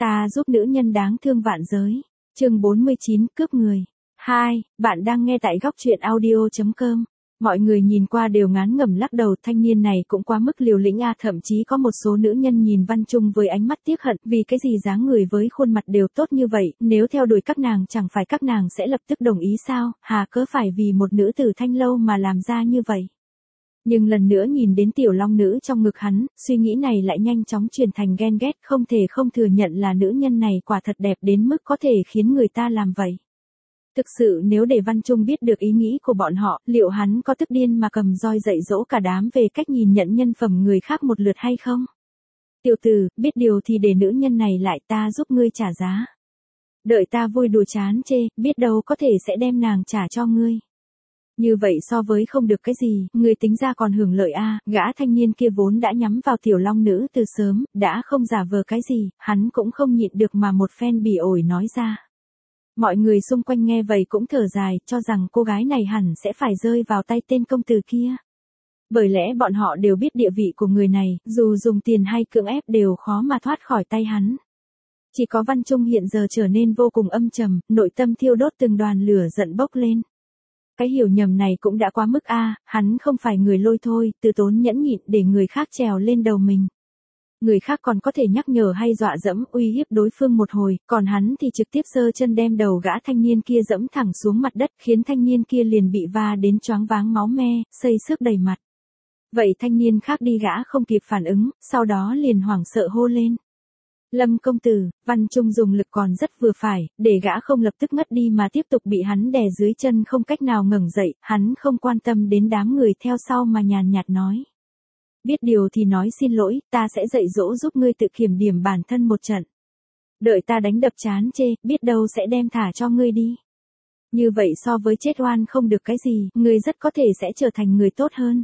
Ta giúp nữ nhân đáng thương vạn giới. Chương 49, cướp người. 2. Bạn đang nghe tại góc truyện audio.com. Mọi người nhìn qua đều ngán ngẩm lắc đầu, thanh niên này cũng quá mức liều lĩnh a, thậm chí có một số nữ nhân nhìn Văn Trung với ánh mắt tiếc hận, vì cái gì dáng người với khuôn mặt đều tốt như vậy, nếu theo đuổi các nàng chẳng phải các nàng sẽ lập tức đồng ý sao, hà cớ phải vì một nữ tử thanh lâu mà làm ra như vậy. Nhưng lần nữa nhìn đến tiểu long nữ trong ngực hắn, suy nghĩ này lại nhanh chóng chuyển thành ghen ghét, không thể không thừa nhận là nữ nhân này quả thật đẹp đến mức có thể khiến người ta làm vậy. Thực sự nếu để Văn Trung biết được ý nghĩ của bọn họ, liệu hắn có tức điên mà cầm roi dạy dỗ cả đám về cách nhìn nhận nhân phẩm người khác một lượt hay không? Tiểu tử, biết điều thì để nữ nhân này lại, ta giúp ngươi trả giá. Đợi ta vui đùa chán chê, biết đâu có thể sẽ đem nàng trả cho ngươi. Như vậy so với không được cái gì, người tính ra còn hưởng lợi a. Gã thanh niên kia vốn đã nhắm vào tiểu long nữ từ sớm, đã không giả vờ cái gì, hắn cũng không nhịn được mà một phen bỉ ổi nói ra. Mọi người xung quanh nghe vậy cũng thở dài, cho rằng cô gái này hẳn sẽ phải rơi vào tay tên công tử kia. Bởi lẽ bọn họ đều biết địa vị của người này, dù dùng tiền hay cưỡng ép đều khó mà thoát khỏi tay hắn. Chỉ có Văn Trung hiện giờ trở nên vô cùng âm trầm, nội tâm thiêu đốt từng đoàn lửa giận bốc lên. Cái hiểu nhầm này cũng đã quá mức a, hắn không phải người lôi thôi, từ tốn nhẫn nhịn để người khác trèo lên đầu mình. Người khác còn có thể nhắc nhở hay dọa dẫm uy hiếp đối phương một hồi, còn hắn thì trực tiếp giơ chân đem đầu gã thanh niên kia dẫm thẳng xuống mặt đất, khiến thanh niên kia liền bị va đến choáng váng máu me, xây xước đầy mặt. Vậy thanh niên khác đi gã không kịp phản ứng, sau đó liền hoảng sợ hô lên. Lâm công tử, Văn Trung dùng lực còn rất vừa phải, để gã không lập tức ngất đi mà tiếp tục bị hắn đè dưới chân không cách nào ngẩng dậy, hắn không quan tâm đến đám người theo sau mà nhàn nhạt nói. Biết điều thì nói xin lỗi, ta sẽ dạy dỗ giúp ngươi tự kiểm điểm bản thân một trận. Đợi ta đánh đập chán chê, biết đâu sẽ đem thả cho ngươi đi. Như vậy so với chết oan không được cái gì, ngươi rất có thể sẽ trở thành người tốt hơn.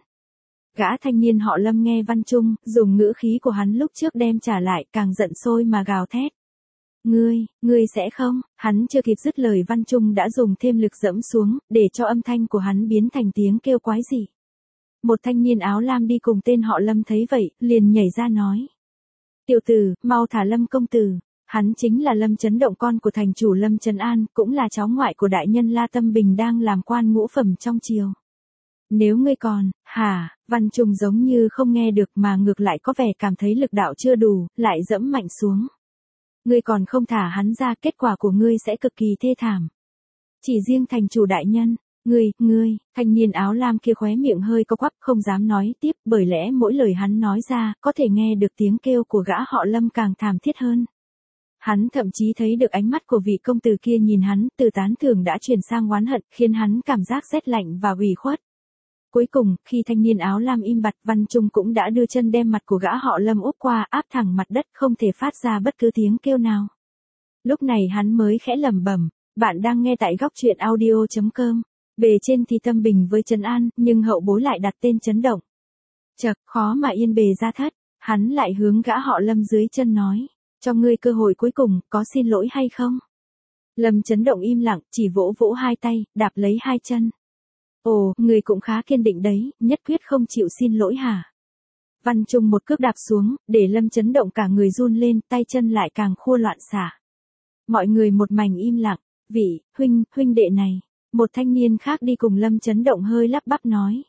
Gã thanh niên họ Lâm nghe Văn Trung, dùng ngữ khí của hắn lúc trước đem trả lại, càng giận sôi mà gào thét. Ngươi sẽ không, hắn chưa kịp dứt lời Văn Trung đã dùng thêm lực dẫm xuống, để cho âm thanh của hắn biến thành tiếng kêu quái dị. Một thanh niên áo lam đi cùng tên họ Lâm thấy vậy, liền nhảy ra nói. Tiểu tử, mau thả Lâm công tử. Hắn chính là Lâm Chấn Động, con của thành chủ Lâm Trấn An, cũng là cháu ngoại của đại nhân La Tâm Bình đang làm quan ngũ phẩm trong triều. Nếu ngươi còn, Văn Trung giống như không nghe được mà ngược lại có vẻ cảm thấy lực đạo chưa đủ, lại dẫm mạnh xuống. Ngươi còn không thả hắn ra, kết quả của ngươi sẽ cực kỳ thê thảm. Chỉ riêng thành chủ đại nhân. Ngươi, thanh niên áo lam kia khóe miệng hơi co quắp không dám nói tiếp, bởi lẽ mỗi lời hắn nói ra, có thể nghe được tiếng kêu của gã họ Lâm càng thảm thiết hơn. Hắn thậm chí thấy được ánh mắt của vị công tử kia nhìn hắn, từ tán thưởng đã chuyển sang oán hận, khiến hắn cảm giác rét lạnh và ủy khuất. Cuối cùng, khi thanh niên áo lam im bặt, Văn Trung cũng đã đưa chân đem mặt của gã họ Lâm úp qua, áp thẳng mặt đất, không thể phát ra bất cứ tiếng kêu nào. Lúc này hắn mới khẽ lẩm bẩm, bạn đang nghe tại góc truyện audio.com. Bề trên thì Tâm Bình với Trấn An, nhưng hậu bối lại đặt tên Chấn Động. Chậc, khó mà yên bề ra thất, hắn lại hướng gã họ Lâm dưới chân nói, cho ngươi cơ hội cuối cùng, có xin lỗi hay không? Lâm Chấn Động im lặng, chỉ vỗ vỗ hai tay, đạp lấy hai chân. Ồ, ngươi cũng khá kiên định đấy, nhất quyết không chịu xin lỗi hả? Văn Trung một cước đạp xuống, để Lâm Chấn Động cả người run lên, tay chân lại càng khua loạn xả. Mọi người một mảnh im lặng, vị, huynh đệ này. Một thanh niên khác đi cùng Lâm Chấn Động hơi lắp bắp nói.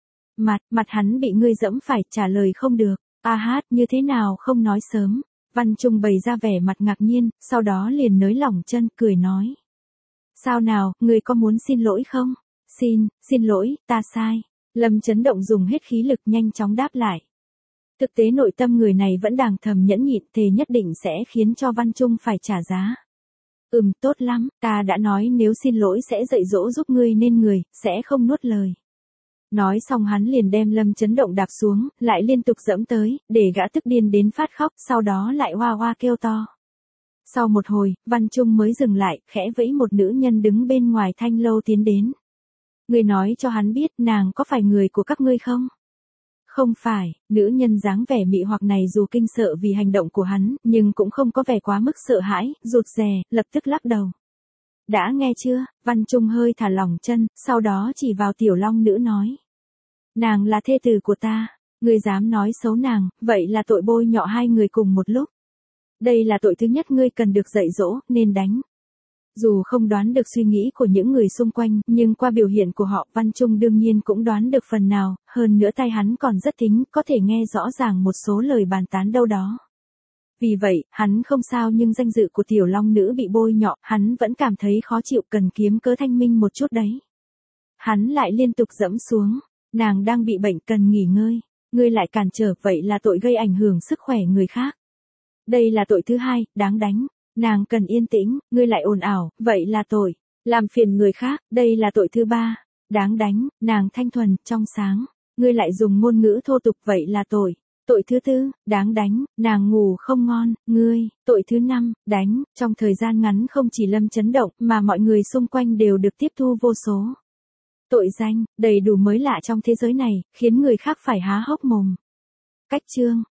Mặt hắn bị ngươi dẫm phải, trả lời không được. Như thế nào không nói sớm. Văn Trung bày ra vẻ mặt ngạc nhiên, sau đó liền nới lỏng chân, cười nói. Sao nào, ngươi có muốn xin lỗi không? Xin lỗi, ta sai. Lâm Chấn Động dùng hết khí lực nhanh chóng đáp lại. Thực tế nội tâm người này vẫn đang thầm nhẫn nhịn, thề nhất định sẽ khiến cho Văn Trung phải trả giá. Tốt lắm, ta đã nói nếu xin lỗi sẽ dạy dỗ giúp ngươi nên người, sẽ không nuốt lời. Nói xong hắn liền đem Lâm Chấn Động đạp xuống, lại liên tục dẫm tới, để gã tức điên đến phát khóc, sau đó lại hoa hoa kêu to. Sau một hồi, Văn Trung mới dừng lại, khẽ vẫy một nữ nhân đứng bên ngoài thanh lâu tiến đến. Ngươi nói cho hắn biết nàng có phải người của các ngươi không? Không phải, nữ nhân dáng vẻ mị hoặc này dù kinh sợ vì hành động của hắn, nhưng cũng không có vẻ quá mức sợ hãi, rụt rè, lập tức lắc đầu. Đã nghe chưa? Văn Trung hơi thả lỏng chân, sau đó chỉ vào tiểu long nữ nói. Nàng là thê tử của ta, ngươi dám nói xấu nàng, vậy là tội bôi nhọ hai người cùng một lúc. Đây là tội thứ nhất ngươi cần được dạy dỗ, nên đánh. Dù không đoán được suy nghĩ của những người xung quanh, nhưng qua biểu hiện của họ, Văn Trung đương nhiên cũng đoán được phần nào, hơn nữa tai hắn còn rất thính, có thể nghe rõ ràng một số lời bàn tán đâu đó. Vì vậy, hắn không sao nhưng danh dự của tiểu long nữ bị bôi nhọ, hắn vẫn cảm thấy khó chịu, cần kiếm cớ thanh minh một chút đấy. Hắn lại liên tục dẫm xuống, nàng đang bị bệnh cần nghỉ ngơi, ngươi lại cản trở, vậy là tội gây ảnh hưởng sức khỏe người khác. Đây là tội thứ hai, đáng đánh. Nàng cần yên tĩnh, ngươi lại ồn ào, vậy là tội làm phiền người khác, đây là tội thứ ba, đáng đánh. Nàng thanh thuần, trong sáng, ngươi lại dùng ngôn ngữ thô tục, vậy là tội thứ tư, đáng đánh. Nàng ngủ không ngon, ngươi, tội thứ năm, đánh. Trong thời gian ngắn không chỉ Lâm chấn động, mà mọi người xung quanh đều được tiếp thu vô số tội danh, đầy đủ mới lạ trong thế giới này, khiến người khác phải há hốc mồm. Cách chương